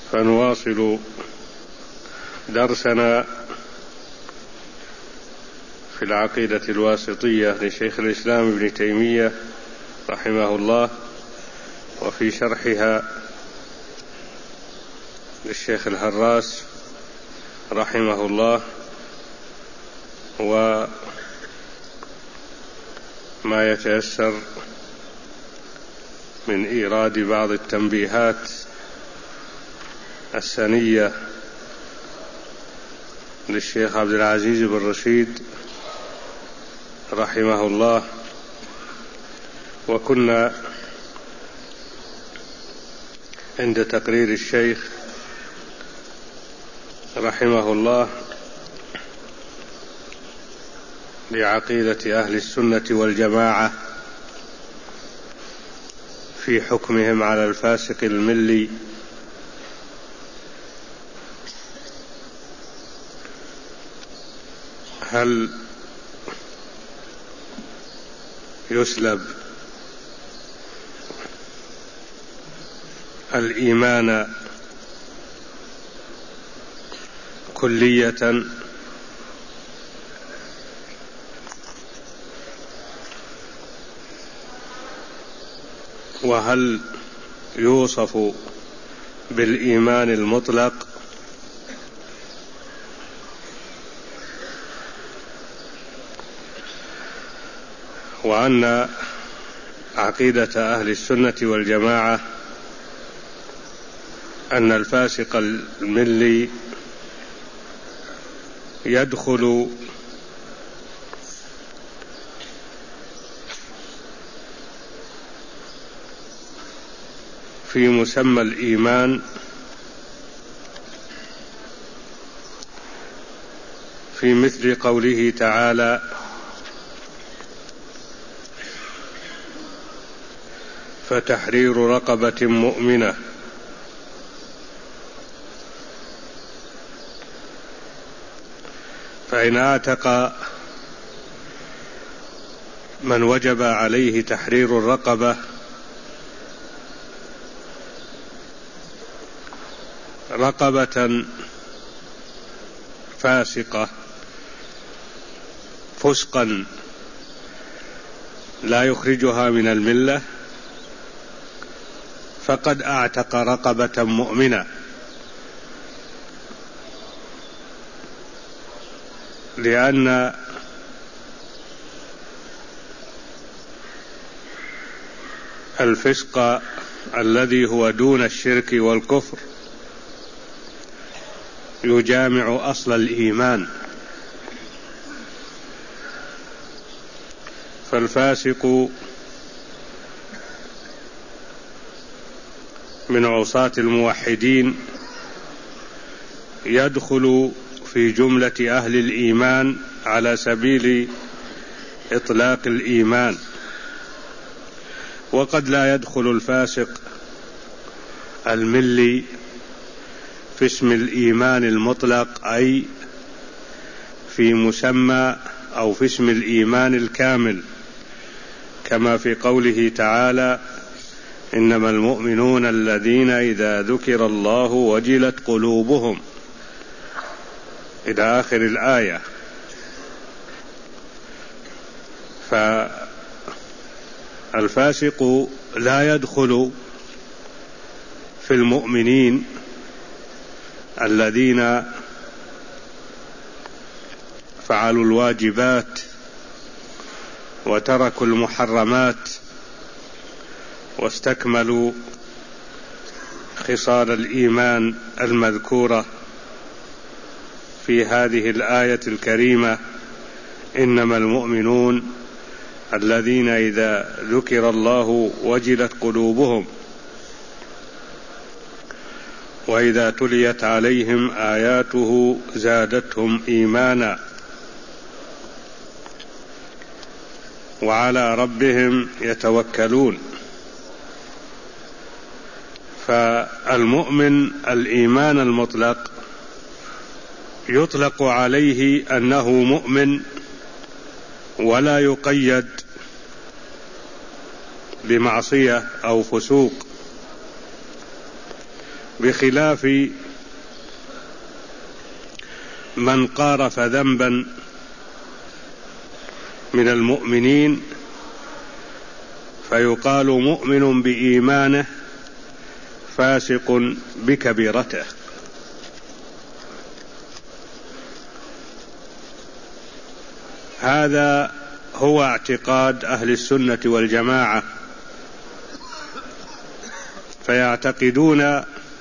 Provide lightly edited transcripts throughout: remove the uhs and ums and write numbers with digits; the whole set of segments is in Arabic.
فنواصل درسنا في العقيدة الواسطية لشيخ الإسلام ابن تيمية رحمه الله، وفي شرحها للشيخ الهراس رحمه الله، وما يتيسر من إيراد بعض التنبيهات السنية للشيخ عبد العزيز بن رشيد رحمه الله. وكنا عند تقرير الشيخ رحمه الله لعقيدة أهل السنة والجماعة في حكمهم على الفاسق الملي، هل يسلب الإيمان كلية وهل يوصف بالإيمان المطلق؟ وأن عقيدة أهل السنة والجماعة أن الفاسق الملي يدخل في مسمى الإيمان في مثل قوله تعالى: فتحرير رقبة مؤمنة. فإن اعتق من وجب عليه تحرير الرقبة رقبة فاسقة فسقا لا يخرجها من الملة، فقد اعتق رقبة مؤمنة، لأن الفسق الذي هو دون الشرك والكفر يجامع أصل الإيمان. فالفاسق من عصاة الموحدين يدخل في جملة أهل الإيمان على سبيل إطلاق الإيمان، وقد لا يدخل الفاسق الملي في اسم الإيمان المطلق، أي في مسمى أو في اسم الإيمان الكامل، كما في قوله تعالى: إنما المؤمنون الذين إذا ذكر الله وجلت قلوبهم، إلى آخر الآية. فالفاسق لا يدخل في المؤمنين الذين فعلوا الواجبات وتركوا المحرمات واستكملوا خصال الإيمان المذكورة في هذه الآية الكريمة: إنما المؤمنون الذين إذا ذكر الله وجلت قلوبهم وإذا تليت عليهم آياته زادتهم إيمانا وعلى ربهم يتوكلون. فالمؤمن الإيمان المطلق يطلق عليه أنه مؤمن ولا يقيد بمعصية أو فسوق، بخلاف من قارف ذنبا من المؤمنين فيقال مؤمن بإيمانه فاسق بكبيرته. هذا هو اعتقاد أهل السنة والجماعة، فيعتقدون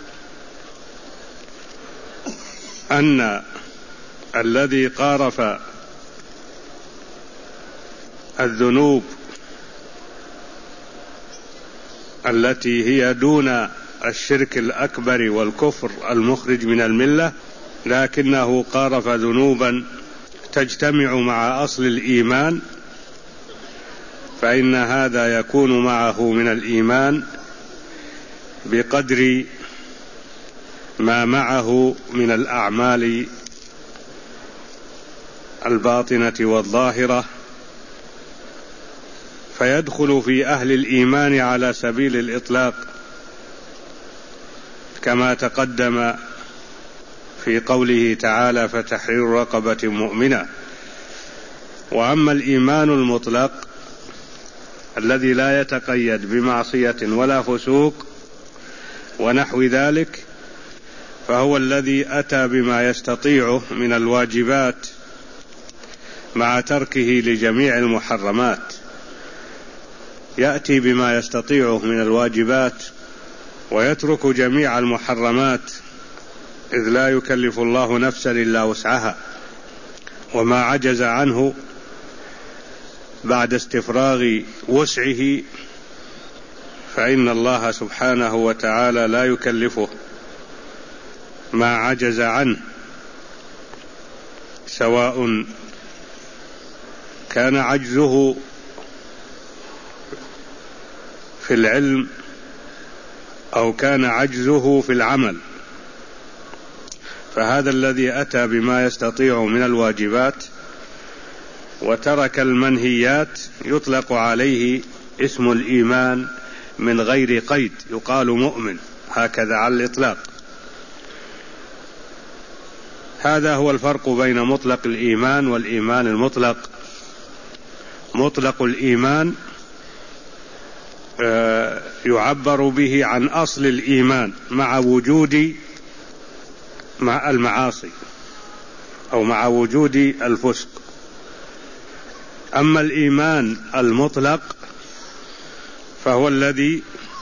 أن الذي قارف الذنوب التي هي دون الشرك الأكبر والكفر المخرج من الملة، لكنه قارف ذنوبا تجتمع مع أصل الإيمان، فإن هذا يكون معه من الإيمان بقدر ما معه من الأعمال الباطنة والظاهرة، فيدخل في أهل الإيمان على سبيل الإطلاق كما تقدم في قوله تعالى: فتحرير رقبة مؤمنة. وأما الإيمان المطلق الذي لا يتقيد بمعصية ولا فسوق ونحو ذلك، فهو الذي أتى بما يستطيعه من الواجبات مع تركه لجميع المحرمات. يأتي بما يستطيعه من الواجبات ويترك جميع المحرمات، إذ لا يكلف الله نفسا إلا وسعها، وما عجز عنه بعد استفراغ وسعه فإن الله سبحانه وتعالى لا يكلفه ما عجز عنه، سواء كان عجزه في العلم أو كان عجزه في العمل. فهذا الذي أتى بما يستطيع من الواجبات وترك المنهيات يطلق عليه اسم الإيمان من غير قيد، يقال مؤمن هكذا على الإطلاق. هذا هو الفرق بين مطلق الإيمان والإيمان المطلق. مطلق الإيمان يعبر به عن أصل الإيمان مع وجود المعاصي أو مع وجود الفسق. أما الإيمان المطلق فهو الذي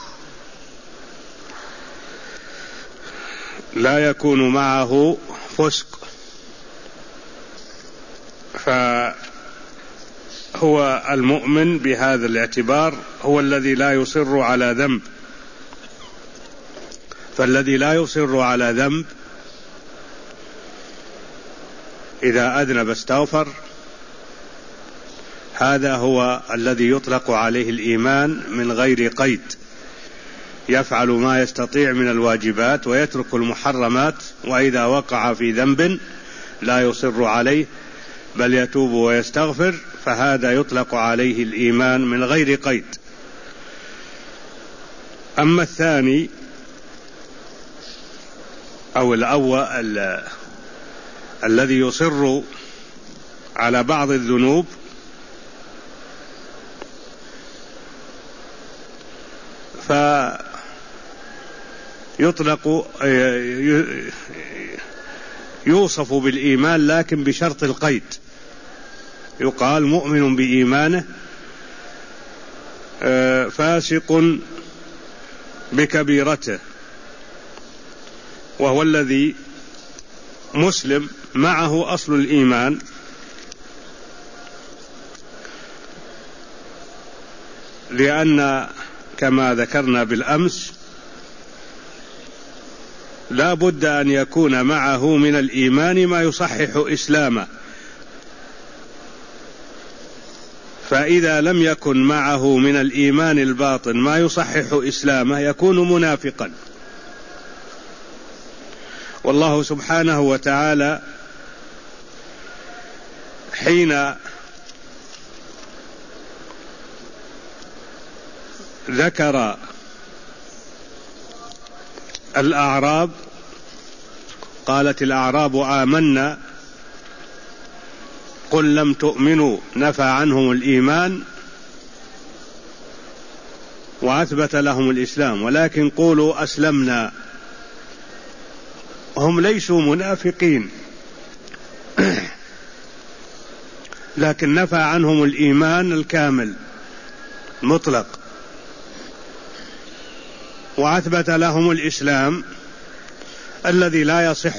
لا يكون معه فسق، فهو المؤمن بهذا الاعتبار هو الذي لا يصر على ذنب. فالذي لا يصر على ذنب إذا أذنب استغفر، هذا هو الذي يطلق عليه الإيمان من غير قيد، يفعل ما يستطيع من الواجبات ويترك المحرمات، وإذا وقع في ذنب لا يصر عليه بل يتوب ويستغفر، فهذا يطلق عليه الإيمان من غير قيد. أما الثاني أو الأول الذي يصر على بعض الذنوب، فيطلق يوصف بالإيمان لكن بشرط القيد، يقال مؤمن بإيمانه فاسق بكبيرته، وهو الذي مسلم معه أصل الإيمان، لأن كما ذكرنا بالأمس لا بد أن يكون معه من الإيمان ما يصحح إسلامه، فإذا لم يكن معه من الإيمان الباطن ما يصحح إسلامه يكون منافقا. والله سبحانه وتعالى حين ذكر الأعراب قالت الأعراب آمنا قل لم تؤمنوا نفى عنهم الإيمان وأثبت لهم الإسلام ولكن قولوا أسلمنا. هم ليسوا منافقين لكن نفى عنهم الإيمان الكامل مطلق وأثبت لهم الإسلام الذي لا يصح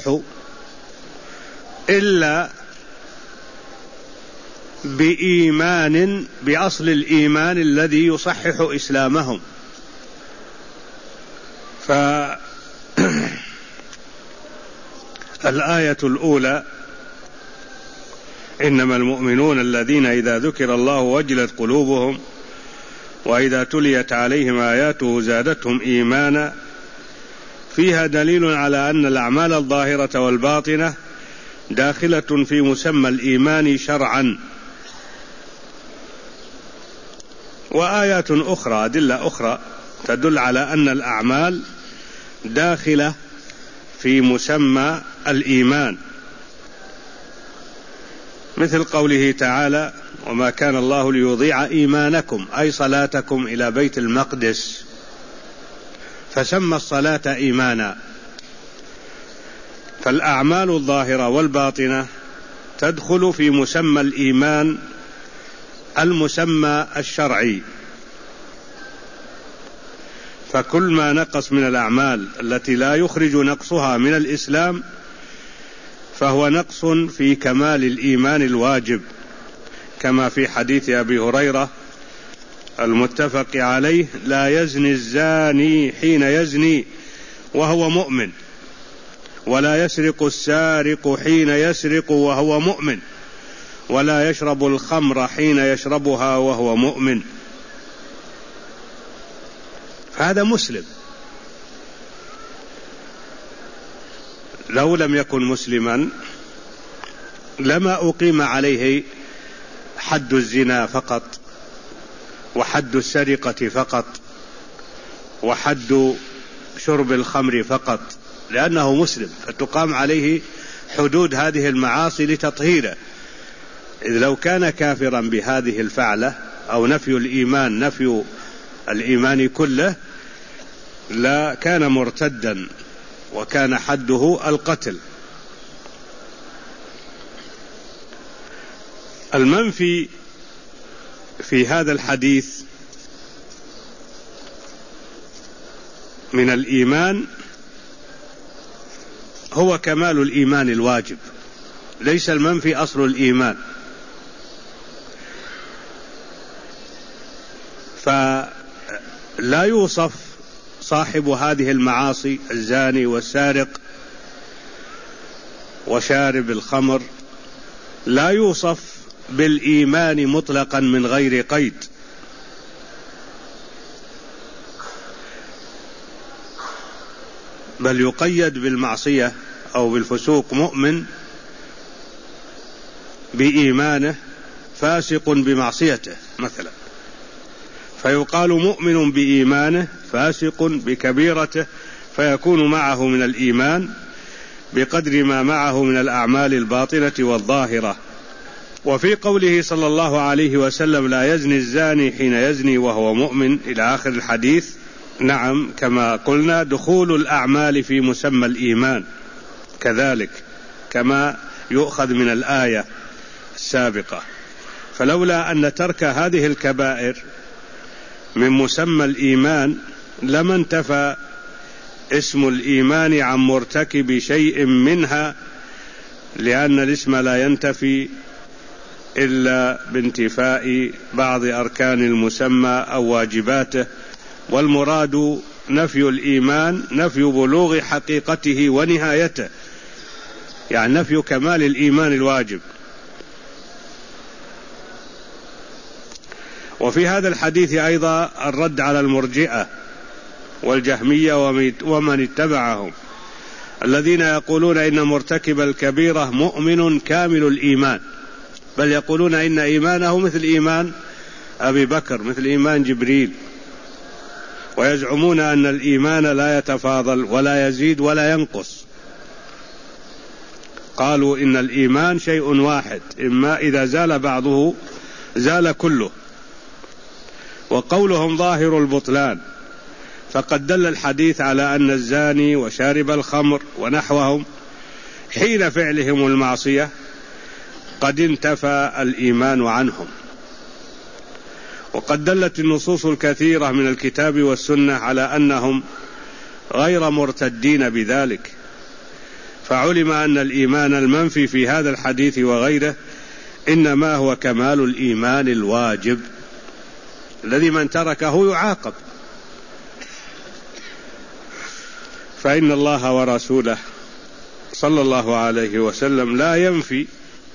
إلا بإيمان بأصل الإيمان الذي يصحح إسلامهم. فالآية الأولى إنما المؤمنون الذين إذا ذكر الله وجلت قلوبهم وإذا تليت عليهم آياته زادتهم إيمانا فيها دليل على أن الأعمال الظاهرة والباطنة داخلة في مسمى الإيمان شرعا. وآيات أخرى أدلة أخرى تدل على أن الأعمال داخلة في مسمى الإيمان مثل قوله تعالى وما كان الله ليضيع إيمانكم أي صلاتكم إلى بيت المقدس فسمى الصلاة إيمانا. فالأعمال الظاهرة والباطنة تدخل في مسمى الإيمان المسمى الشرعي. فكل ما نقص من الأعمال التي لا يخرج نقصها من الإسلام فهو نقص في كمال الإيمان الواجب كما في حديث أبي هريرة المتفق عليه لا يزني الزاني حين يزني وهو مؤمن ولا يسرق السارق حين يسرق وهو مؤمن ولا يشرب الخمر حين يشربها وهو مؤمن. هذا مسلم. لو لم يكن مسلما لما أقيم عليه حد الزنا فقط وحد السرقة فقط وحد شرب الخمر فقط لأنه مسلم فتقام عليه حدود هذه المعاصي لتطهيره. إذ لو كان كافرا بهذه الفعلة أو نفي الإيمان كله لا كان مرتدا وكان حده القتل. المنفي في هذا الحديث من الإيمان هو كمال الإيمان الواجب ليس المنفي أصل الإيمان. فلا يوصف صاحب هذه المعاصي الزاني والسارق وشارب الخمر لا يوصف بالإيمان مطلقا من غير قيد بل يقيد بالمعصية أو بالفسوق مؤمن بإيمانه فاسق بمعصيته مثلا فيقال مؤمن بإيمانه فاسق بكبيرته فيكون معه من الإيمان بقدر ما معه من الأعمال الباطنة والظاهرة. وفي قوله صلى الله عليه وسلم لا يزني الزاني حين يزني وهو مؤمن إلى آخر الحديث نعم كما قلنا دخول الأعمال في مسمى الإيمان كذلك كما يؤخذ من الآية السابقة. فلولا أن ترك هذه الكبائر من مسمى الإيمان لما انتفى اسم الإيمان عن مرتكب شيء منها لأن الاسم لا ينتفي إلا بانتفاء بعض أركان المسمى أو واجباته والمراد نفي الإيمان نفي بلوغ حقيقته ونهايته يعني نفي كمال الإيمان الواجب. وفي هذا الحديث أيضا الرد على المرجئة والجهمية ومن اتبعهم الذين يقولون إن مرتكب الكبيرة مؤمن كامل الإيمان بل يقولون إن إيمانه مثل إيمان أبي بكر مثل إيمان جبريل ويزعمون أن الإيمان لا يتفاضل ولا يزيد ولا ينقص. قالوا إن الإيمان شيء واحد، إما إذا زال بعضه زال كله. وقولهم ظاهر البطلان، فقد دل الحديث على أن الزاني وشارب الخمر ونحوهم حين فعلهم المعصية قد انتفى الإيمان عنهم. وقد دلت النصوص الكثيرة من الكتاب والسنة على أنهم غير مرتدين بذلك، فعلم أن الإيمان المنفي في هذا الحديث وغيره إنما هو كمال الإيمان الواجب الذي من تركه يعاقب. فإن الله ورسوله صلى الله عليه وسلم لا ينفي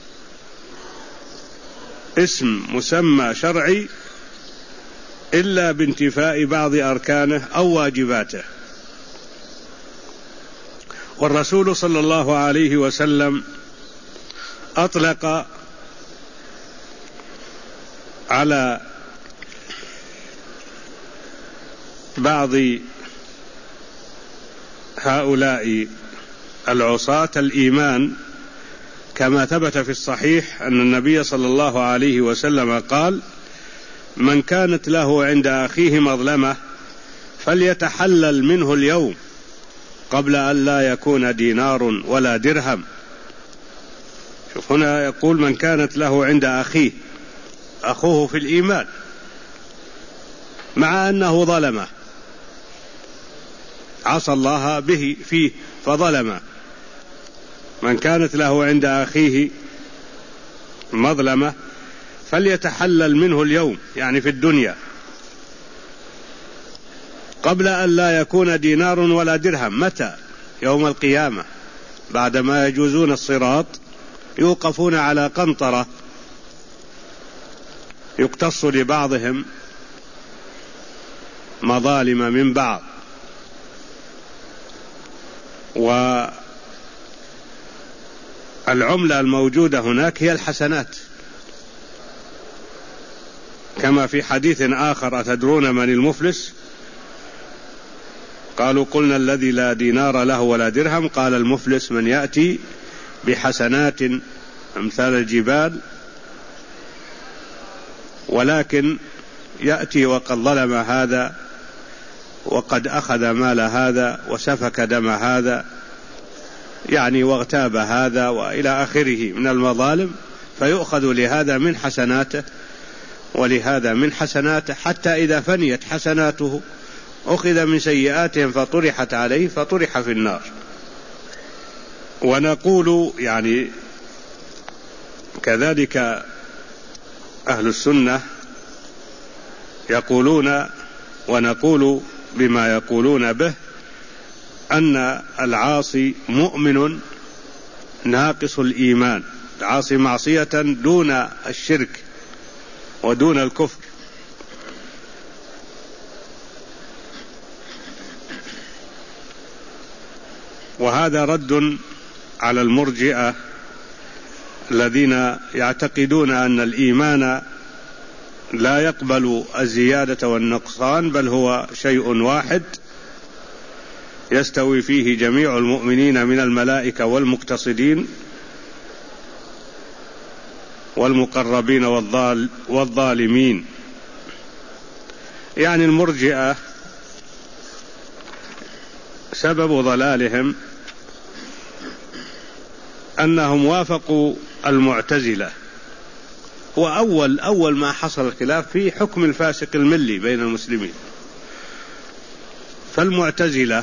اسم مسمى شرعي إلا بانتفاء بعض أركانه أو واجباته. والرسول صلى الله عليه وسلم أطلق على بعض هؤلاء العصاة الإيمان، كما ثبت في الصحيح أن النبي صلى الله عليه وسلم قال: من كانت له عند أخيه مظلمة فليتحلل منه اليوم قبل أن لا يكون دينار ولا درهم. شوف هنا يقول من كانت له عند أخيه، أخوه في الإيمان، مع أنه ظلمه، عصى الله به فيه فظلمه. من كانت له عند أخيه مظلمة فليتحلل منه اليوم، يعني في الدنيا، قبل أن لا يكون دينار ولا درهم. متى؟ يوم القيامة، بعدما يجوزون الصراط يوقفون على قنطرة يقتص لبعضهم مظالم من بعض، والعملة الموجودة هناك هي الحسنات، كما في حديث آخر: أتدرون من المفلس؟ قالوا: قلنا الذي لا دينار له ولا درهم. قال: المفلس من يأتي بحسنات أمثال الجبال، ولكن يأتي وقد ظلم هذا وقد أخذ مال هذا وسفك دم هذا، يعني واغتاب هذا وإلى آخره من المظالم، فيؤخذ لهذا من حسناته ولهذا من حسناته، حتى إذا فنيت حسناته أخذ من سيئاتهم فطرحت عليه فطرح في النار. ونقول يعني كذلك أهل السنة يقولون ونقول بما يقولون به أن العاصي مؤمن ناقص الإيمان، العاصي معصية دون الشرك ودون الكفر. وهذا رد على المرجئة الذين يعتقدون أن الإيمان لا يقبل الزيادة والنقصان، بل هو شيء واحد يستوي فيه جميع المؤمنين من الملائكة والمقتصدين والمقربين والظالمين. يعني المرجئة سبب ضلالهم أنهم وافقوا المعتزلة، وأول ما حصل الخلاف في حكم الفاسق الملي بين المسلمين. فالمعتزلة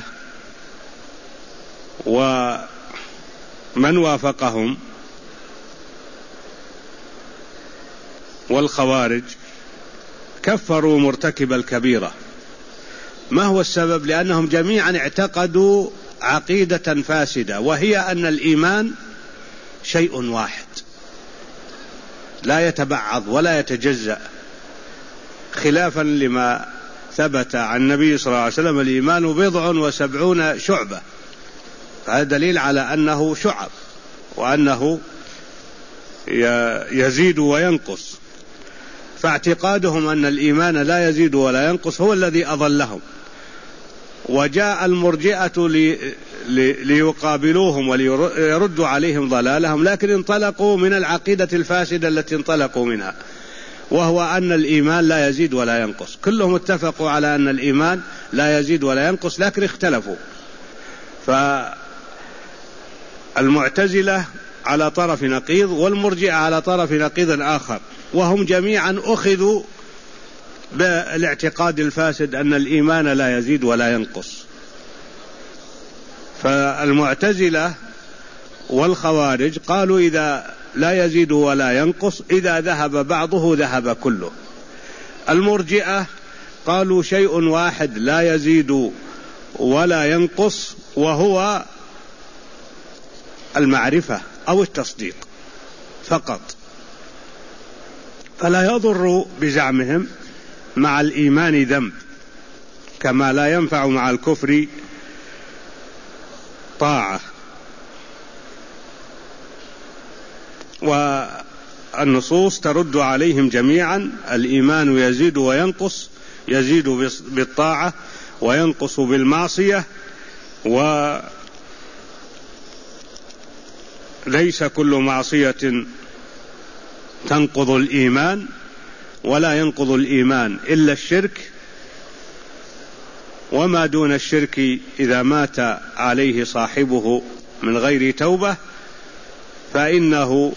ومن وافقهم والخوارج كفروا مرتكب الكبيرة. ما هو السبب؟ لأنهم جميعا اعتقدوا عقيدة فاسدة، وهي أن الإيمان شيء واحد لا يتبعض ولا يتجزأ، خلافا لما ثبت عن النبي صلى الله عليه وسلم: الإيمان 70 شعبة. هذا دليل على أنه شعب وأنه يزيد وينقص. فاعتقادهم أن الإيمان لا يزيد ولا ينقص هو الذي أضلهم، وجاء المرجئة ليقابلوهم وليردوا عليهم ضلالهم، لكن انطلقوا من العقيدة الفاسدة التي انطلقوا منها، وهو أن الإيمان لا يزيد ولا ينقص. كلهم اتفقوا على أن الإيمان لا يزيد ولا ينقص، لكن اختلفوا. فالمعتزلة على طرف نقيض، والمرجئة على طرف نقيض آخر، وهم جميعا أخذوا بالاعتقاد الفاسد أن الإيمان لا يزيد ولا ينقص. فالمعتزلة والخوارج قالوا إذا لا يزيد ولا ينقص، إذا ذهب بعضه ذهب كله. المرجئة قالوا شيء واحد لا يزيد ولا ينقص، وهو المعرفة أو التصديق فقط، فلا يضر بزعمهم مع الإيمان ذنب، كما لا ينفع مع الكفر طاعة. والنصوص ترد عليهم جميعا: الإيمان يزيد وينقص، يزيد بالطاعة وينقص بالمعصية، وليس كل معصية تنقض الإيمان، ولا ينقض الإيمان إلا الشرك، وما دون الشرك إذا مات عليه صاحبه من غير توبة فإنه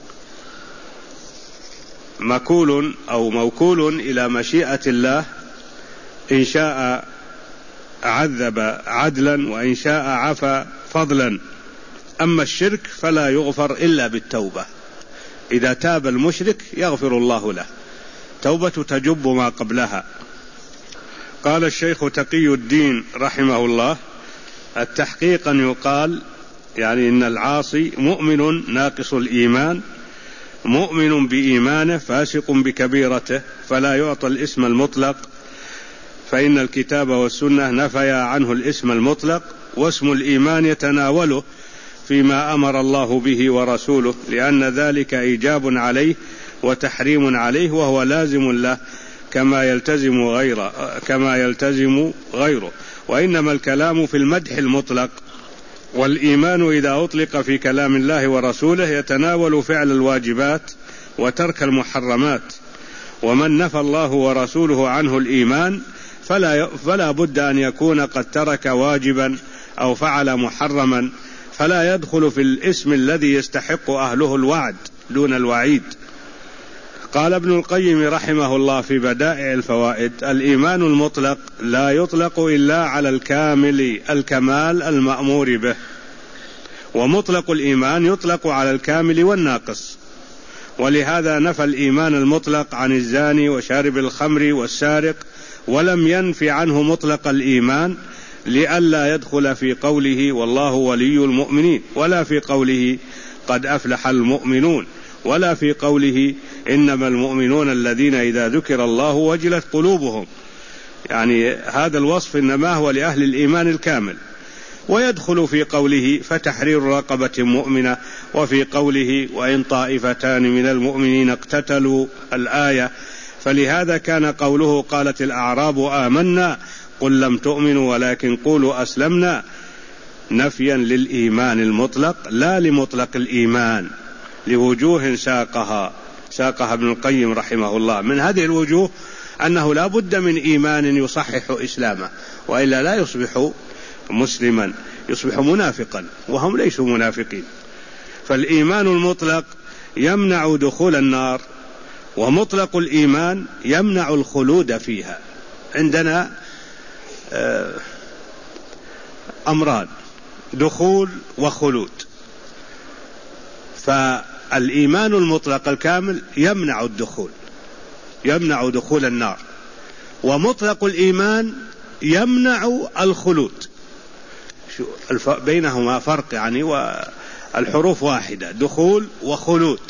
مكول أو موكول إلى مشيئة الله، إن شاء عذب عدلا وإن شاء عفا فضلا. أما الشرك فلا يغفر إلا بالتوبة، إذا تاب المشرك يغفر الله له، توبة تجب ما قبلها. قال الشيخ تقي الدين رحمه الله: التحقيق أن يقال يعني إن العاصي مؤمن ناقص الإيمان، مؤمن بإيمانه فاسق بكبيرته، فلا يعطى الاسم المطلق، فإن الكتاب والسنة نفيا عنه الاسم المطلق، واسم الإيمان يتناوله فيما أمر الله به ورسوله، لأن ذلك إيجاب عليه وتحريم عليه، وهو لازم له كما يلتزم غيره. وإنما الكلام في المدح المطلق، والإيمان إذا أطلق في كلام الله ورسوله يتناول فعل الواجبات وترك المحرمات. ومن نفى الله ورسوله عنه الإيمان فلا بد أن يكون قد ترك واجبا أو فعل محرما، فلا يدخل في الاسم الذي يستحق أهله الوعد دون الوعيد. قال ابن القيم رحمه الله في بدائع الفوائد: الإيمان المطلق لا يطلق إلا على الكمال المأمور به، ومطلق الإيمان يطلق على الكامل والناقص. ولهذا نفى الإيمان المطلق عن الزاني وشارب الخمر والسارق، ولم ينف عنه مطلق الإيمان، لئلا يدخل في قوله والله ولي المؤمنين، ولا في قوله قد أفلح المؤمنون، ولا في قوله إنما المؤمنون الذين إذا ذكر الله وجلت قلوبهم. يعني هذا الوصف إنما هو لأهل الإيمان الكامل. ويدخل في قوله فتحرير رقبة مؤمنة، وفي قوله وإن طائفتان من المؤمنين اقتتلوا الآية. فلهذا كان قوله قالت الأعراب آمنا قل لم تؤمنوا ولكن قولوا أسلمنا نفيا للإيمان المطلق لا لمطلق الإيمان، لوجوه ساقها ابن القيم رحمه الله. من هذه الوجوه أنه لا بد من إيمان يصحح إسلامه، وإلا لا يصبح مسلما، يصبح منافقا، وهم ليسوا منافقين. فالإيمان المطلق يمنع دخول النار، ومطلق الإيمان يمنع الخلود فيها. عندنا أمران: دخول وخلود. فالإيمان المطلق الكامل يمنع الدخول، يمنع دخول النار، ومطلق الإيمان يمنع الخلود. بينهما فرق يعني، والحروف واحدة، دخول وخلود.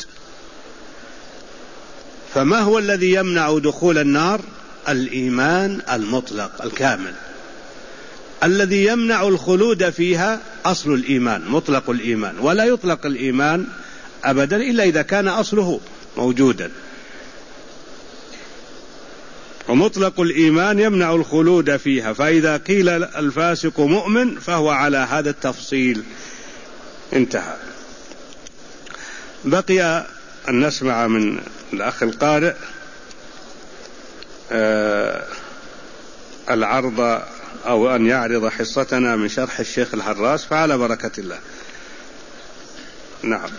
فما هو الذي يمنع دخول النار؟ الإيمان المطلق الكامل. الذي يمنع الخلود فيها أصل الإيمان، مطلق الإيمان، ولا يطلق الإيمان أبدا إلا إذا كان أصله موجودا. ومطلق الإيمان يمنع الخلود فيها، فإذا قيل الفاسق مؤمن فهو على هذا التفصيل. انتهى. بقي أن نسمع من الأخ القارئ العرض أو أن يعرض حصتنا من شرح الشيخ الحراس، فعلى بركة الله. نعم.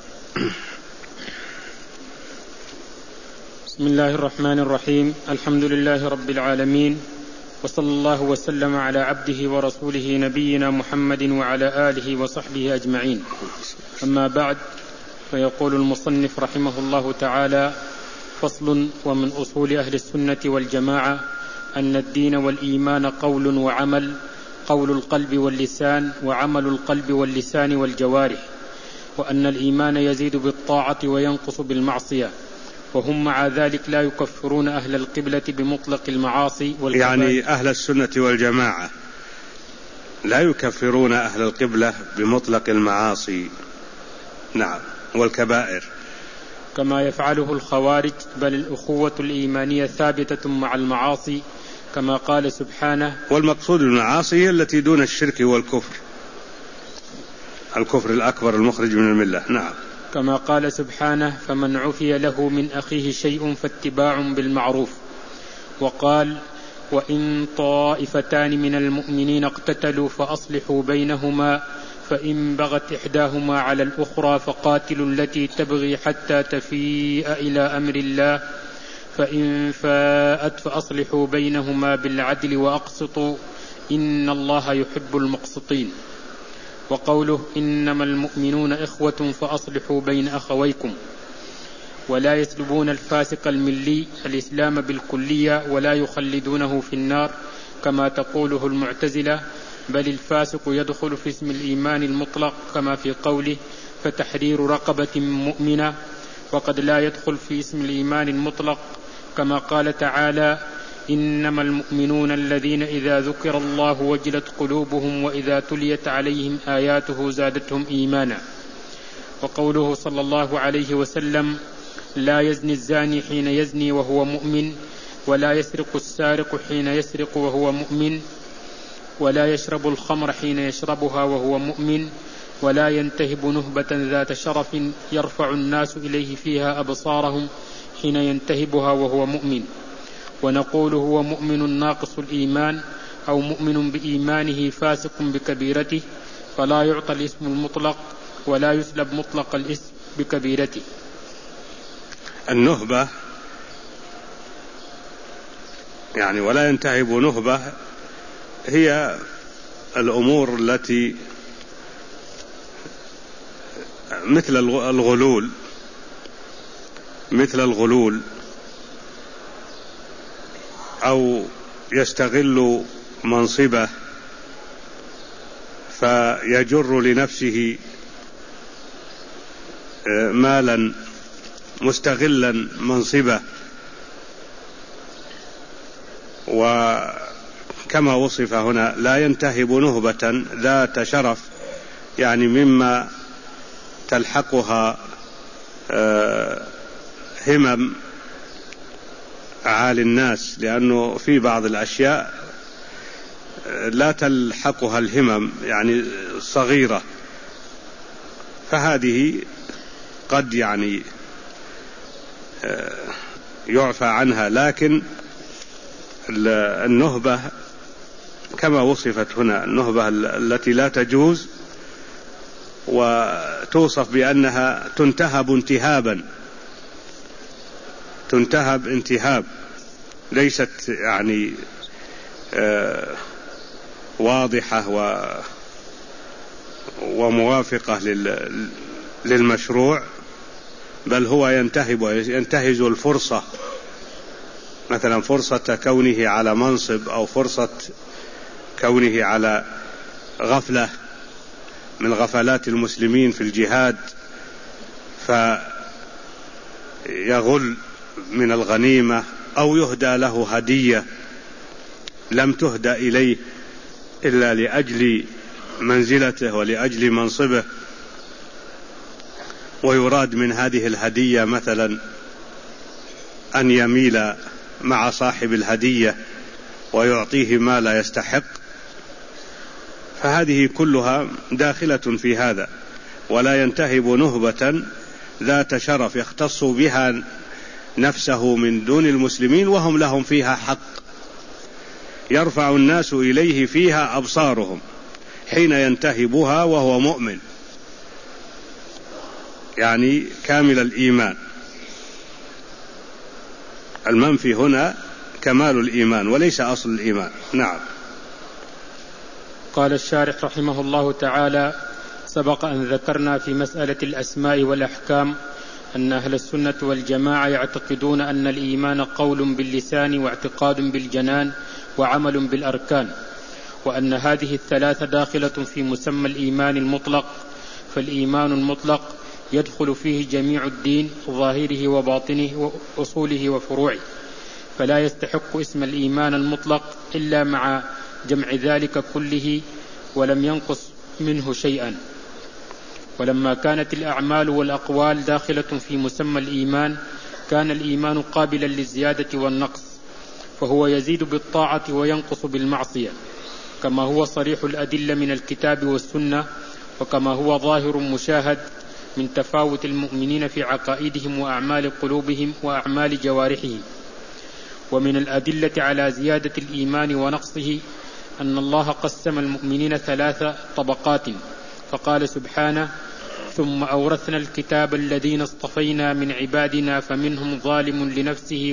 بسم الله الرحمن الرحيم. الحمد لله رب العالمين، وصلى الله وسلم على عبده ورسوله نبينا محمد وعلى آله وصحبه أجمعين. أما بعد، فيقول المصنف رحمه الله تعالى: فصل. ومن أصول أهل السنة والجماعة أن الدين والإيمان قول وعمل، قول القلب واللسان، وعمل القلب واللسان والجوارح، وأن الإيمان يزيد بالطاعة وينقص بالمعصية، وهم مع ذلك لا يكفرون أهل القبلة بمطلق المعاصي والكبائر. يعني أهل السنة والجماعة لا يكفرون أهل القبلة بمطلق المعاصي، نعم، والكبائر كما يفعله الخوارج، بل الأخوة الإيمانية ثابتة مع المعاصي، كما قال سبحانه: والمقصود بالمعاصي هي التي دون الشرك والكفر، الكفر الأكبر المخرج من الملة. نعم. كما قال سبحانه: فمن عفي له من أخيه شيء فاتباع بالمعروف. وقال: وإن طائفتان من المؤمنين اقتتلوا فأصلحوا بينهما، فإن بغت إحداهما على الأخرى فقاتلوا التي تبغي حتى تفيء إلى أمر الله، فإن فاءت فأصلحوا بينهما بالعدل وأقسطوا إن الله يحب المقسطين. وقوله: إنما المؤمنون إخوة فأصلحوا بين أخويكم. ولا يسلبون الفاسق الملي الإسلام بالكلية ولا يخلدونه في النار كما تقوله المعتزلة، بل الفاسق يدخل في اسم الإيمان المطلق كما في قوله: فتحرير رقبة مؤمنة، وقد لا يدخل في اسم الإيمان المطلق كما قال تعالى: إنما المؤمنون الذين إذا ذكر الله وجلت قلوبهم وإذا تليت عليهم آياته زادتهم إيمانا. وقوله صلى الله عليه وسلم: لا يزني الزاني حين يزني وهو مؤمن، ولا يسرق السارق حين يسرق وهو مؤمن، ولا يشرب الخمر حين يشربها وهو مؤمن، ولا ينتهب نهبة ذات شرف يرفع الناس إليه فيها أبصارهم حين ينتهبها وهو مؤمن. ونقول: هو مؤمن ناقص الإيمان، أو مؤمن بإيمانه فاسق بكبيرته، فلا يعطى الاسم المطلق ولا يسلب مطلق الاسم بكبيرته. النهبة يعني ولا ينتهب نهبة هي الأمور التي مثل الغلول أو يستغل منصبه فيجر لنفسه مالا مستغلا منصبه، وكما وصف هنا لا ينتهب نهبة ذات شرف، يعني مما تلحقها همم أعالي الناس، لأنه في بعض الأشياء لا تلحقها الهمم يعني صغيرة، فهذه قد يعني يعفى عنها. لكن النهبة كما وصفت هنا، النهبة التي لا تجوز وتوصف بأنها تنتهب انتهاب ليست يعني واضحة وموافقة للمشروع، بل هو ينتهز الفرصة، مثلا فرصة كونه على منصب أو فرصة كونه على غفلة من غفلات المسلمين في الجهاد، فيغل من الغنيمة أو يهدى له هدية لم تهدى إليه إلا لأجل منزلته ولأجل منصبه، ويراد من هذه الهدية مثلا أن يميل مع صاحب الهدية ويعطيه ما لا يستحق، فهذه كلها داخلة في هذا. ولا ينتهب نهبة ذات شرف يختص بها نفسه من دون المسلمين وهم لهم فيها حق، يرفع الناس إليه فيها أبصارهم حين ينتهبها وهو مؤمن، يعني كامل الإيمان. المنفي هنا كمال الإيمان وليس أصل الإيمان. نعم. قال الشارح رحمه الله تعالى: سبق أن ذكرنا في مسألة الأسماء والأحكام أن أهل السنة والجماعة يعتقدون أن الإيمان قول باللسان واعتقاد بالجنان وعمل بالأركان، وأن هذه الثلاثة داخلة في مسمى الإيمان المطلق. فالإيمان المطلق يدخل فيه جميع الدين ظاهره وباطنه وأصوله وفروعه، فلا يستحق اسم الإيمان المطلق إلا مع جمع ذلك كله ولم ينقص منه شيئا. ولما كانت الأعمال والأقوال داخلة في مسمى الإيمان كان الإيمان قابلا للزيادة والنقص، فهو يزيد بالطاعة وينقص بالمعصية، كما هو صريح الأدلة من الكتاب والسنة، وكما هو ظاهر مشاهد من تفاوت المؤمنين في عقائدهم وأعمال قلوبهم وأعمال جوارحهم. ومن الأدلة على زيادة الإيمان ونقصه أن الله قسم المؤمنين 3 طبقات، فقال سبحانه: ثم أورثنا الكتاب الذين اصطفينا من عبادنا فمنهم ظالم لنفسه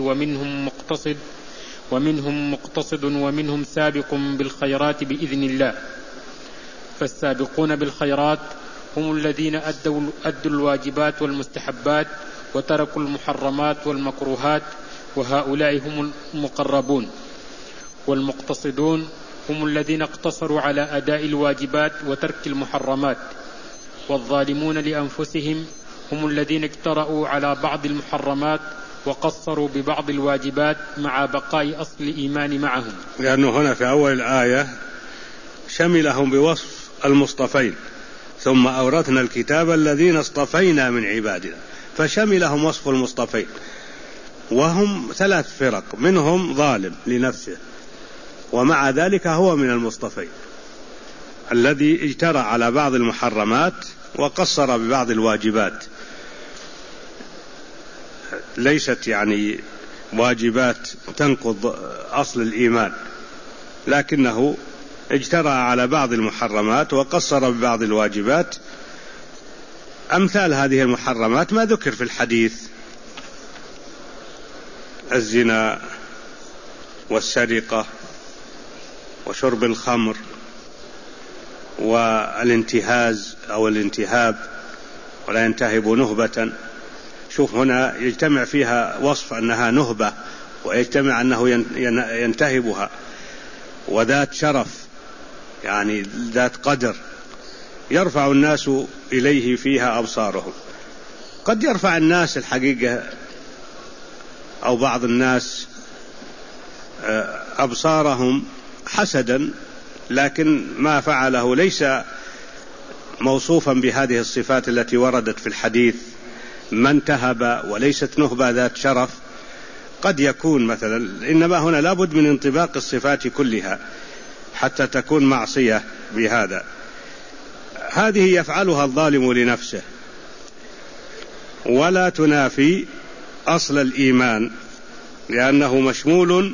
ومنهم مقتصد ومنهم سابق بالخيرات بإذن الله. فالسابقون بالخيرات هم الذين أدوا الواجبات والمستحبات وتركوا المحرمات والمكروهات، وهؤلاء هم المقربون. والمقتصدون هم الذين اقتصروا على أداء الواجبات وترك المحرمات. والظالمون لأنفسهم هم الذين اجترأوا على بعض المحرمات وقصروا ببعض الواجبات مع بقاء أصل الإيمان معهم. لأنه هنا في أول الآية شملهم بوصف المصطفين، ثم أورثنا الكتاب الذين اصطفينا من عبادنا، فشملهم وصف المصطفين، وهم 3 فرق، منهم ظالم لنفسه ومع ذلك هو من المصطفين، الذي اجترى على بعض المحرمات وقصر ببعض الواجبات، ليست يعني واجبات تنقض أصل الإيمان، لكنه اجترى على بعض المحرمات وقصر ببعض الواجبات. أمثال هذه المحرمات ما ذكر في الحديث: الزنا والسرقة وشرب الخمر والانتهاز أو الانتهاب، ولا ينتهب نهبة. شوف هنا يجتمع فيها وصف أنها نهبة، ويجتمع أنه ينتهبها، وذات شرف يعني ذات قدر، يرفع الناس إليه فيها أبصارهم. قد يرفع الناس الحقيقة أو بعض الناس أبصارهم حسدا، لكن ما فعله ليس موصوفا بهذه الصفات التي وردت في الحديث: ما انتهب، وليست نهبة ذات شرف. قد يكون مثلا، إنما هنا لابد من انطباق الصفات كلها حتى تكون معصية بهذا. هذه يفعلها الظالم لنفسه ولا تنافي أصل الإيمان، لأنه مشمول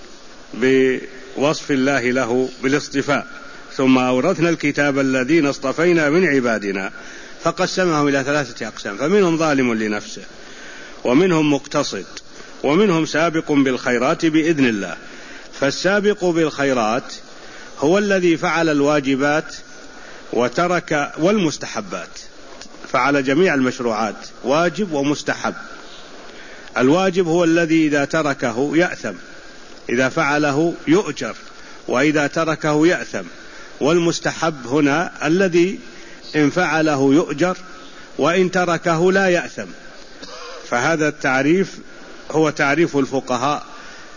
بوصف الله له بالاصطفاء. ثم أورثنا الكتاب الذين اصطفينا من عبادنا، فقسمهم إلى 3 أقسام: فمنهم ظالم لنفسه، ومنهم مقتصد، ومنهم سابق بالخيرات بإذن الله. فالسابق بالخيرات هو الذي فعل الواجبات وترك والمستحبات، فعل جميع المشروعات، واجب ومستحب. الواجب هو الذي إذا تركه يأثم، إذا فعله يؤجر، وإذا تركه يأثم. والمستحب هنا الذي إن فعله يؤجر وإن تركه لا يأثم. فهذا التعريف هو تعريف الفقهاء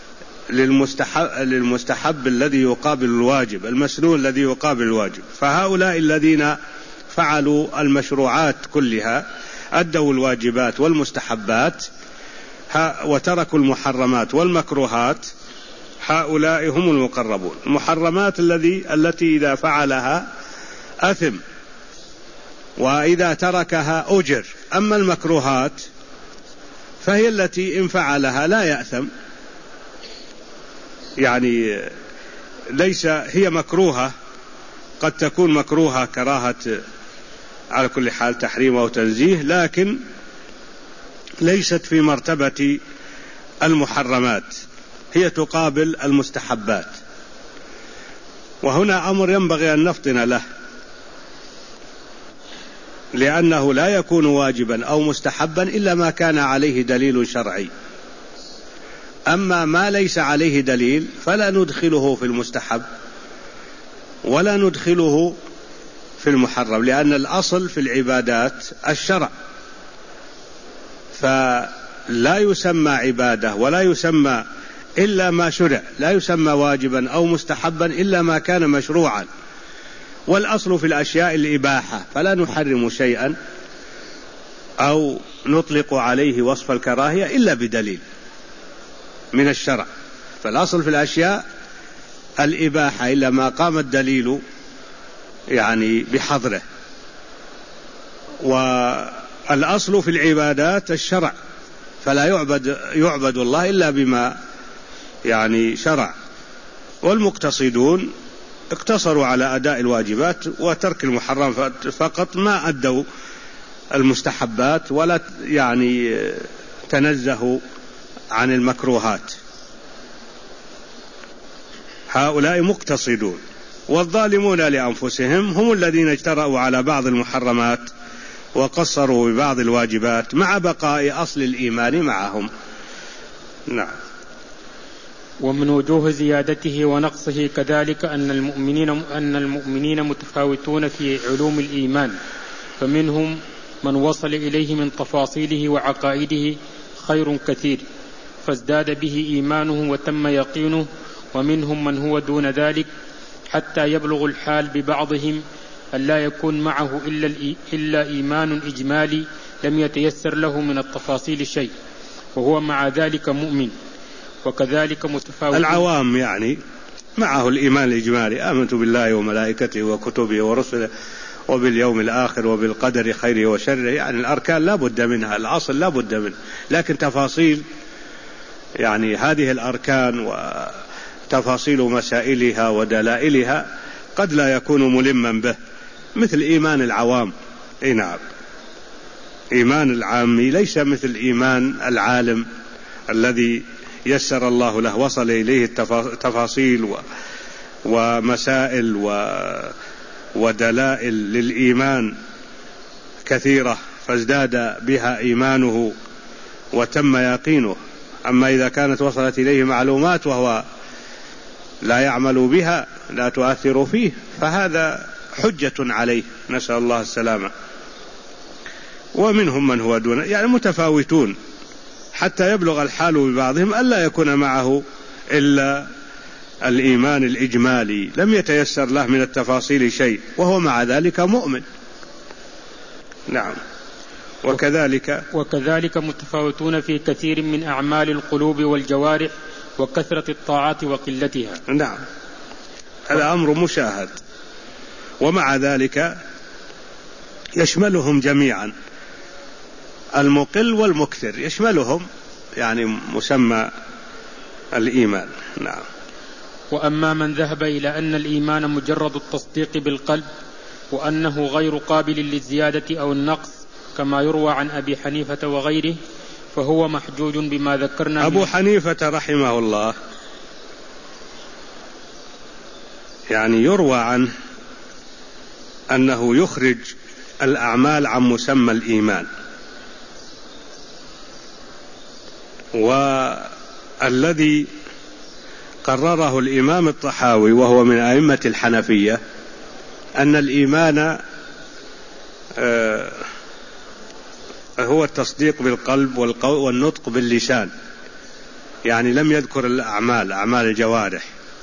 للمستحب الذي يقابل الواجب، المسنون الذي يقابل الواجب. فهؤلاء الذين فعلوا المشروعات كلها، أدوا الواجبات والمستحبات، وتركوا المحرمات والمكروهات هؤلاء هم المقربون. المحرمات التي إذا فعلها أثم، وإذا تركها أجر. أما المكروهات فهي التي إن فعلها لا يأثم، يعني ليس هي مكروهة، قد تكون مكروهة كراهة على كل حال تحريم أو تنزيه، لكن ليست في مرتبة المحرمات، هي تقابل المستحبات. وهنا أمر ينبغي أن نفطن له، لأنه لا يكون واجبا أو مستحبا إلا ما كان عليه دليل شرعي. أما ما ليس عليه دليل فلا ندخله في المستحب ولا ندخله في المحرم، لأن الأصل في العبادات الشرع، فلا يسمى عبادة ولا يسمى إلا ما شرع، لا يسمى واجبا أو مستحبا إلا ما كان مشروعا. والأصل في الأشياء الإباحة، فلا نحرم شيئا أو نطلق عليه وصف الكراهية إلا بدليل من الشرع. فالأصل في الأشياء الإباحة إلا ما قام الدليل يعني بحظره. والأصل في العبادات الشرع، فلا يعبد الله إلا بما يعني شرع. والمقتصدون اقتصروا على أداء الواجبات وترك المحرم فقط، ما أدوا المستحبات ولا يعني تنزهوا عن المكروهات. هؤلاء مقتصدون. والظالمون لأنفسهم هم الذين اجترأوا على بعض المحرمات وقصروا ببعض الواجبات مع بقاء أصل الإيمان معهم. نعم. ومن وجوه زيادته ونقصه كذلك أن المؤمنين متفاوتون في علوم الإيمان، فمنهم من وصل إليه من تفاصيله وعقائده خير كثير فازداد به إيمانه وتم يقينه، ومنهم من هو دون ذلك حتى يبلغ الحال ببعضهم أن لا يكون معه إلا إيمان إجمالي لم يتيسر له من التفاصيل شيء، وهو مع ذلك مؤمن. وكذلك متفاوت العوام يعني معه الإيمان الإجمالي، آمنت بالله وملائكته وكتبه ورسله وباليوم الآخر وبالقدر خيره وشره، يعني الأركان لا بد منها، الأصل لا بد منه، لكن تفاصيل يعني هذه الأركان وتفاصيل مسائلها ودلائلها قد لا يكون ملما به، مثل إيمان العوام. نعم، إيمان العامي ليس مثل إيمان العالم الذي يسر الله له، وصل إليه تفاصيل ومسائل ودلائل للإيمان كثيرة فازداد بها إيمانه وتم يقينه. أما إذا كانت وصلت إليه معلومات وهو لا يعمل بها لا تؤثر فيه فهذا حجة عليه، نسأل الله السلامة. ومنهم من هو دون، يعني متفاوتون حتى يبلغ الحال ببعضهم ألا يكون معه إلا الإيمان الإجمالي لم يتيسر له من التفاصيل شيء، وهو مع ذلك مؤمن. نعم. وكذلك متفاوتون في كثير من أعمال القلوب والجوارح وكثرة الطاعات وقلتها. نعم، هذا أمر مشاهد. ومع ذلك يشملهم جميعا، المقل والمكثر يشملهم، يعني مسمى الإيمان. نعم. وأما من ذهب إلى أن الإيمان مجرد التصديق بالقلب وأنه غير قابل للزيادة أو النقص كما يروى عن أبي حنيفة وغيره فهو محجوج بما ذكرنا. أبو حنيفة رحمه الله يعني يروى عنه أنه يخرج الأعمال عن مسمى الإيمان، والذي قرره الإمام الطحاوي وهو من أئمة الحنفية أن الإيمان هو التصديق بالقلب والنطق باللسان، يعني لم يذكر الأعمال، أعمال الجوارح.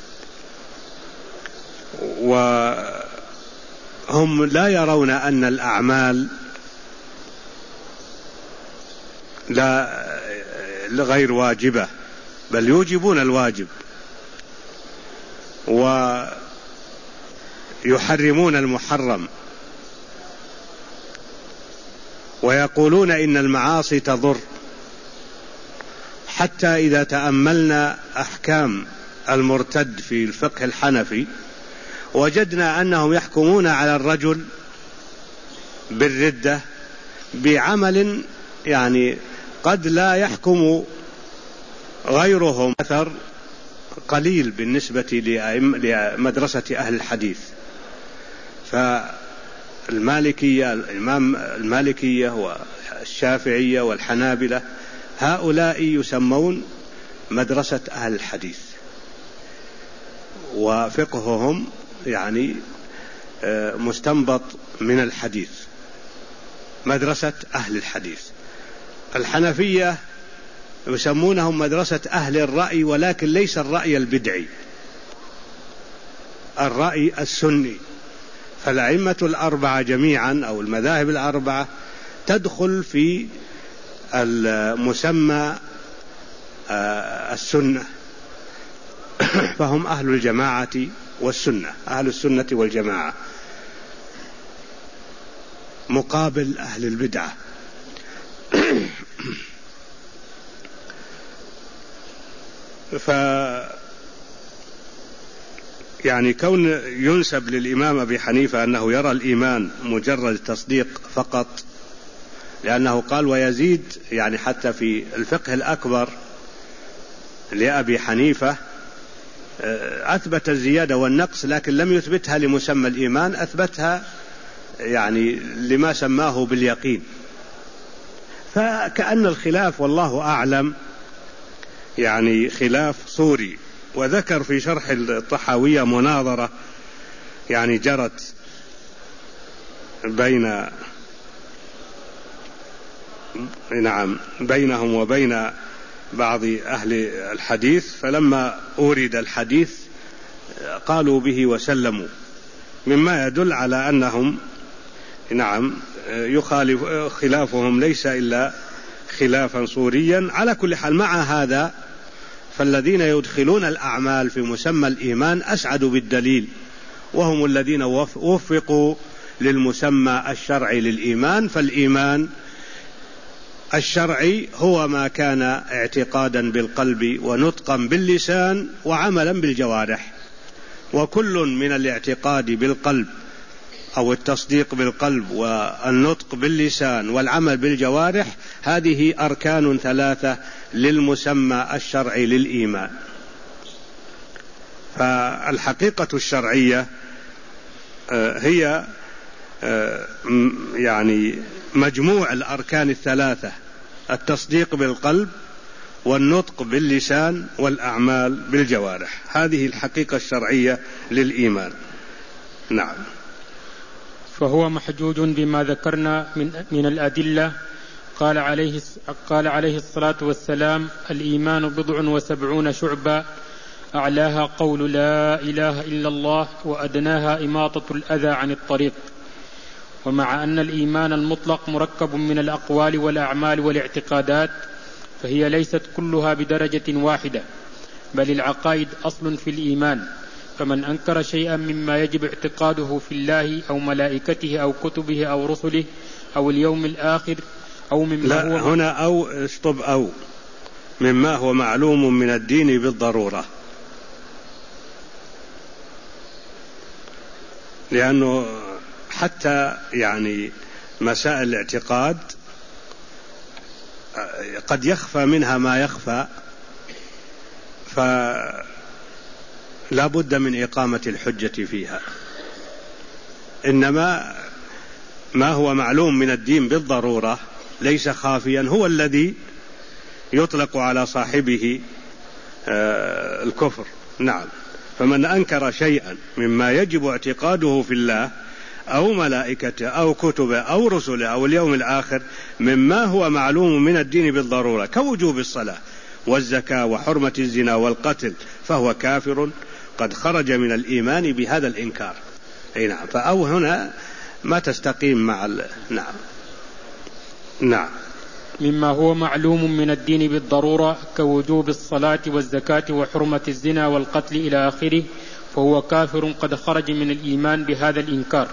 وهم لا يرون أن الأعمال لا غير واجبة، بل يوجبون الواجب ويحرمون المحرم، ويقولون إن المعاصي تضر. حتى إذا تأملنا أحكام المرتد في الفقه الحنفي وجدنا أنهم يحكمون على الرجل بالردة بعمل يعني قد لا يحكم غيرهم أثر قليل بالنسبة لمدرسة أهل الحديث. فالمالكية، الإمام المالكية والشافعية والحنابلة هؤلاء يسمون مدرسة أهل الحديث، وفقههم يعني مستنبط من الحديث، مدرسة أهل الحديث. الحنفية يسمونهم مدرسة أهل الرأي، ولكن ليس الرأي البدعي، الرأي السني. فالأئمة الأربعة جميعا أو المذاهب الأربعة تدخل في المسمى السنة، فهم أهل الجماعة والسنة، أهل السنة والجماعة، مقابل أهل البدعة. يعني كون ينسب للإمام أبي حنيفة أنه يرى الإيمان مجرد تصديق فقط، لأنه قال ويزيد، يعني حتى في الفقه الأكبر لأبي حنيفة أثبت الزيادة والنقص، لكن لم يثبتها لمسمى الإيمان، أثبتها يعني لما سماه باليقين. فكأن الخلاف والله أعلم يعني خلاف صوري. وذكر في شرح الطحاوية مناظرة يعني جرت بينهم وبين بعض أهل الحديث، فلما أورد الحديث قالوا به وسلموا، مما يدل على أنهم خلافهم ليس إلا خلافا صوريا. على كل حال، مع هذا فالذين يدخلون الأعمال في مسمى الإيمان أسعدوا بالدليل، وهم الذين وفقوا للمسمى الشرعي للإيمان. فالإيمان الشرعي هو ما كان اعتقادا بالقلب ونطقا باللسان وعملا بالجوارح، وكل من الاعتقاد بالقلب أو التصديق بالقلب والنطق باللسان والعمل بالجوارح هذه أركان ثلاثة للمسمى الشرعي للإيمان. فالحقيقة الشرعية هي يعني مجموع الأركان الثلاثة: التصديق بالقلب والنطق باللسان والأعمال بالجوارح. هذه الحقيقة الشرعية للإيمان. نعم. فهو محجوج بما ذكرنا من الأدلة. قال عليه الصلاة والسلام: الإيمان 79 شعبا، أعلاها قول لا إله إلا الله، وأدناها إماطة الأذى عن الطريق. ومع أن الإيمان المطلق مركب من الأقوال والأعمال والاعتقادات، فهي ليست كلها بدرجة واحدة، بل العقائد أصل في الإيمان. فمن أنكر شيئا مما يجب اعتقاده في الله أو ملائكته أو كتبه أو رسله أو اليوم الآخر أو مما هو هنا أو مما هو معلوم من الدين بالضرورة، لأنه حتى يعني مسائل الاعتقاد قد يخفى منها ما يخفى، فلا بد من إقامة الحجة فيها. إنما ما هو معلوم من الدين بالضرورة ليس خافيا هو الذي يطلق على صاحبه الكفر. نعم. فمن أنكر شيئا مما يجب اعتقاده في الله أو ملائكته أو كتبه أو رسله أو اليوم الآخر مما هو معلوم من الدين بالضرورة كوجوب الصلاة والزكاة وحرمة الزنا والقتل، فهو كافر قد خرج من الإيمان بهذا الإنكار. نعم. فأو هنا ما تستقيم مع نعم. مما هو معلوم من الدين بالضرورة كوجوب الصلاة والزكاة وحرمة الزنا والقتل إلى آخره، فهو كافر قد خرج من الإيمان بهذا الإنكار.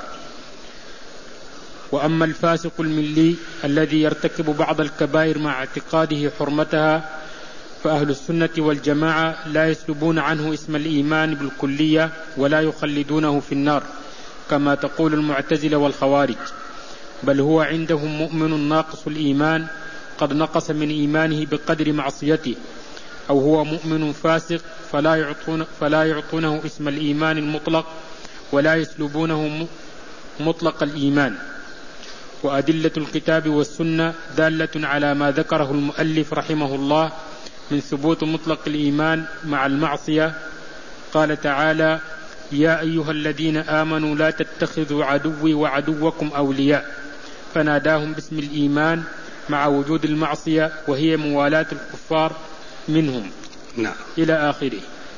وأما الفاسق الملي الذي يرتكب بعض الكبائر مع اعتقاده حرمتها، فأهل السنة والجماعة لا يسلبون عنه اسم الإيمان بالكلية ولا يخلدونه في النار كما تقول المعتزلة والخوارج، بل هو عندهم مؤمن ناقص الإيمان قد نقص من إيمانه بقدر معصيته، أو هو مؤمن فاسق فلا يعطونه اسم الإيمان المطلق ولا يسلبونه مطلق الإيمان. وأدلة الكتاب والسنة دالة على ما ذكره المؤلف رحمه الله من ثبوت مطلق الإيمان مع المعصية. قال تعالى: يا أيها الذين آمنوا لا تتخذوا عدوي وعدوكم أولياء، فناداهم باسم الإيمان مع وجود المعصية وهي موالاة الكفار منهم. نعم. إلى آخره.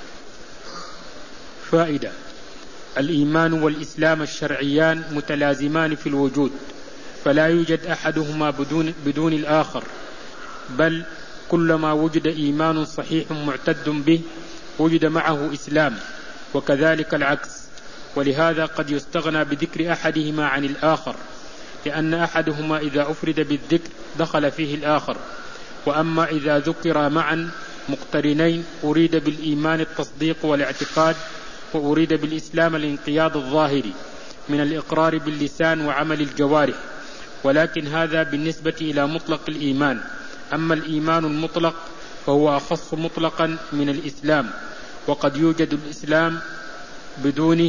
فائدة: الإيمان والإسلام الشرعيان متلازمان في الوجود، فلا يوجد أحدهما بدون الآخر، بل كلما وجد إيمان صحيح معتد به وجد معه إسلام، وكذلك العكس. ولهذا قد يستغنى بذكر أحدهما عن الآخر، لأن أحدهما إذا أفرد بالذكر دخل فيه الآخر. وأما إذا ذكر معا مقترنين أريد بالإيمان التصديق والاعتقاد، وأريد بالإسلام الانقياد الظاهري من الإقرار باللسان وعمل الجوارح، ولكن هذا بالنسبة إلى مطلق الإيمان. أما الإيمان المطلق فهو أخص مطلقا من الإسلام، وقد يوجد الإسلام بدونه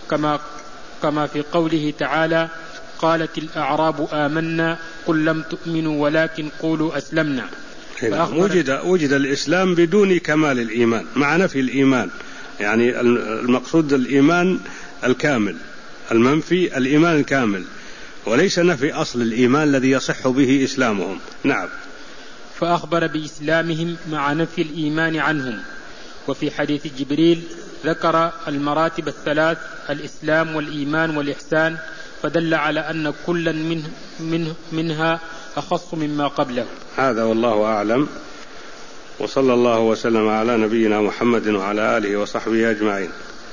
كما في قوله تعالى: قالت الأعراب آمنا قل لم تؤمنوا ولكن قولوا أسلمنا. وجد الإسلام بدون كمال الإيمان مع نفي الإيمان، يعني المقصود الإيمان الكامل، المنفي الإيمان الكامل، وليس نفي أصل الإيمان الذي يصح به إسلامهم. نعم. فأخبر بإسلامهم مع نفي الإيمان عنهم. وفي حديث جبريل ذكر المراتب الثلاث: الإسلام والإيمان والإحسان، فدل على أن كلا منها أخص مما قبله. هذا والله أعلم، وصلى الله وسلم على نبينا محمد وعلى آله وصحبه أجمعين.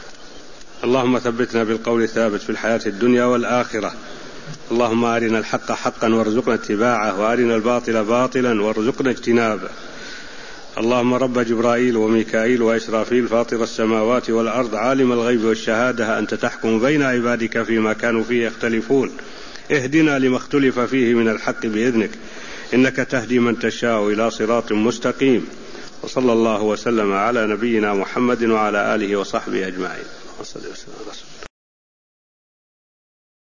اللهم ثبتنا بالقول الثابت في الحياة الدنيا والآخرة. اللهم أرنا الحق حقا وارزقنا اتباعه، وأرنا الباطل باطلا وارزقنا اجتنابه. اللهم رب جبرائيل وميكائيل وإسرافيل فاطر السماوات والأرض عالم الغيب والشهادة، أنت تحكم بين عبادك فيما كانوا فيه يختلفون، اهدنا لما اختلف فيه من الحق بإذنك، إنك تهدي من تشاء إلى صراط مستقيم. وصلى الله وسلم على نبينا محمد وعلى آله وصحبه أجمعين.